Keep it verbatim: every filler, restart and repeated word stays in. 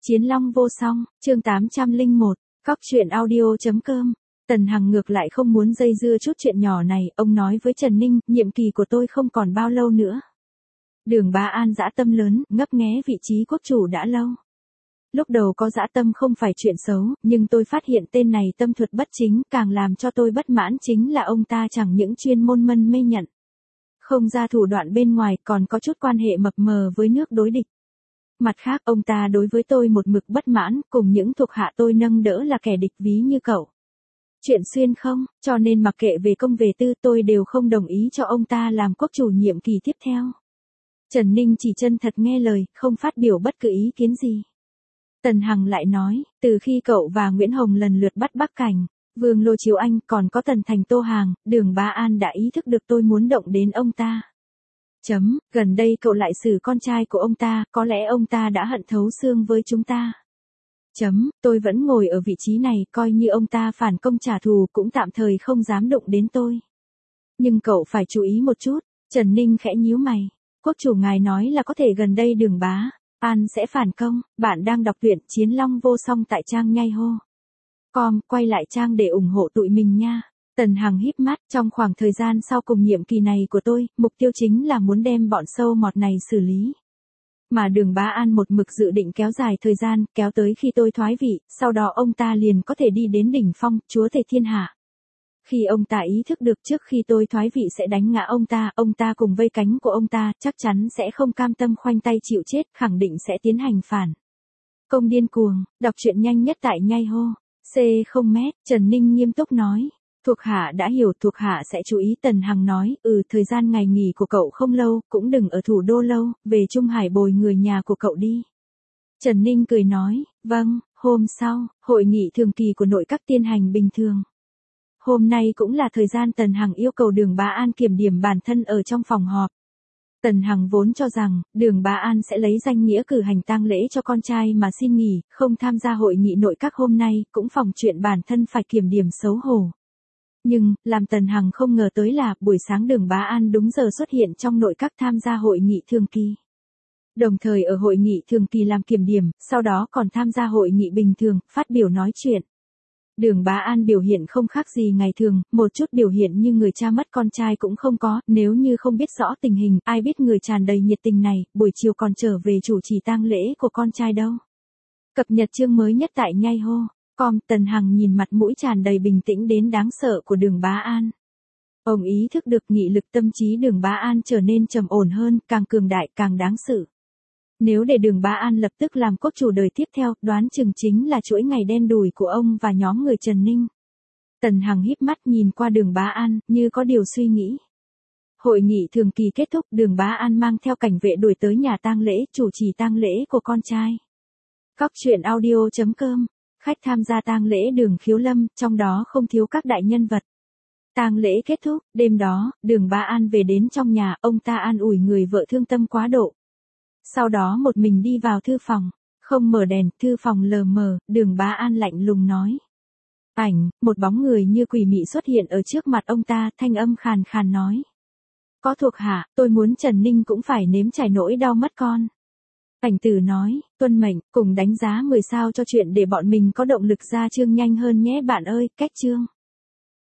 Chiến Long vô song, chương tám trăm lẻ một, Cóc truyện audio chấm com. Tần Hằng ngược lại không muốn dây dưa chút chuyện nhỏ này, ông nói với Trần Ninh, nhiệm kỳ của tôi không còn bao lâu nữa. Đường Bá An dã tâm lớn, ngấp nghé vị trí quốc chủ đã lâu. Lúc đầu có dã tâm không phải chuyện xấu, nhưng tôi phát hiện tên này tâm thuật bất chính, càng làm cho tôi bất mãn chính là ông ta chẳng những chuyên môn mân mê nhận. Không ra thủ đoạn bên ngoài, còn có chút quan hệ mập mờ với nước đối địch. Mặt khác, ông ta đối với tôi một mực bất mãn, cùng những thuộc hạ tôi nâng đỡ là kẻ địch ví như cậu. Chuyện xuyên không, cho nên mặc kệ về công về tư tôi đều không đồng ý cho ông ta làm quốc chủ nhiệm kỳ tiếp theo. Trần Ninh chỉ chân thật nghe lời, không phát biểu bất cứ ý kiến gì. Tần Hằng lại nói, từ khi cậu và Nguyễn Hồng lần lượt bắt Bắc Cảnh, Vương Lô Chiếu Anh còn có Tần Thành Tô Hàng, Đường Bá An đã ý thức được tôi muốn động đến ông ta. Chấm, gần đây cậu lại xử con trai của ông ta, có lẽ ông ta đã hận thấu xương với chúng ta. Chấm, tôi vẫn ngồi ở vị trí này, coi như ông ta phản công trả thù cũng tạm thời không dám đụng đến tôi. Nhưng cậu phải chú ý một chút, Trần Ninh khẽ nhíu mày. Quốc chủ ngài nói là có thể gần đây Đường Bá An sẽ phản công, bạn đang đọc truyện Chiến Long vô song tại trang nhai hô. Com, quay lại trang để ủng hộ tụi mình nha. Tần Hằng híp mắt, trong khoảng thời gian sau cùng nhiệm kỳ này của tôi, mục tiêu chính là muốn đem bọn sâu mọt này xử lý. Mà Đường Bá An một mực dự định kéo dài thời gian, kéo tới khi tôi thoái vị, sau đó ông ta liền có thể đi đến đỉnh phong, chúa tể thiên hạ. Khi ông ta ý thức được trước khi tôi thoái vị sẽ đánh ngã ông ta, ông ta cùng vây cánh của ông ta, chắc chắn sẽ không cam tâm khoanh tay chịu chết, khẳng định sẽ tiến hành phản công điên cuồng. Đọc truyện nhanh nhất tại nhai hô. C không mét, Trần Ninh nghiêm túc nói. Thuộc hạ đã hiểu, thuộc hạ sẽ chú ý. Tần Hằng nói, ừ thời gian ngày nghỉ của cậu không lâu, cũng đừng ở thủ đô lâu, về Trung Hải bồi người nhà của cậu đi. Trần Ninh cười nói, vâng. Hôm sau, hội nghị thường kỳ của nội các tiến hành bình thường. Hôm nay cũng là thời gian Tần Hằng yêu cầu Đường Bá An kiểm điểm bản thân ở trong phòng họp. Tần Hằng vốn cho rằng, Đường Bá An sẽ lấy danh nghĩa cử hành tang lễ cho con trai mà xin nghỉ, không tham gia hội nghị nội các hôm nay, cũng phòng chuyện bản thân phải kiểm điểm xấu hổ. Nhưng, làm Tần Hằng không ngờ tới là, buổi sáng Đường Bá An đúng giờ xuất hiện trong nội các tham gia hội nghị thường kỳ. Đồng thời ở hội nghị thường kỳ làm kiểm điểm, sau đó còn tham gia hội nghị bình thường, phát biểu nói chuyện. Đường Bá An biểu hiện không khác gì ngày thường, một chút biểu hiện như người cha mất con trai cũng không có, nếu như không biết rõ tình hình, ai biết người tràn đầy nhiệt tình này, buổi chiều còn trở về chủ trì tang lễ của con trai đâu. Cập nhật chương mới nhất tại nhai hô. Com, Tần Hằng nhìn mặt mũi tràn đầy bình tĩnh đến đáng sợ của Đường Bá An. Ông ý thức được nghị lực tâm trí Đường Bá An trở nên trầm ổn hơn, càng cường đại càng đáng sợ. Nếu để Đường Bá An lập tức làm quốc chủ đời tiếp theo, đoán chừng chính là chuỗi ngày đen đủi của ông và nhóm người Trần Ninh. Tần Hằng híp mắt nhìn qua Đường Bá An, như có điều suy nghĩ. Hội nghị thường kỳ kết thúc, Đường Bá An mang theo cảnh vệ đuổi tới nhà tang lễ, chủ trì tang lễ của con trai. Cóc truyện audio chấm com. Khách tham gia tang lễ Đường Khiếu Lâm, trong đó không thiếu các đại nhân vật. Tang lễ kết thúc, đêm đó, Đường Bá An về đến trong nhà, ông ta an ủi người vợ thương tâm quá độ. Sau đó một mình đi vào thư phòng, không mở đèn, thư phòng lờ mờ, Đường Bá An lạnh lùng nói. Ảnh, một bóng người như quỷ mị xuất hiện ở trước mặt ông ta, thanh âm khàn khàn nói. Có thuộc hạ, tôi muốn Trần Ninh cũng phải nếm trải nỗi đau mất con. Ảnh tử nói, tuân mệnh, cùng đánh giá mười sao cho chuyện để bọn mình có động lực ra chương nhanh hơn nhé bạn ơi, cách chương.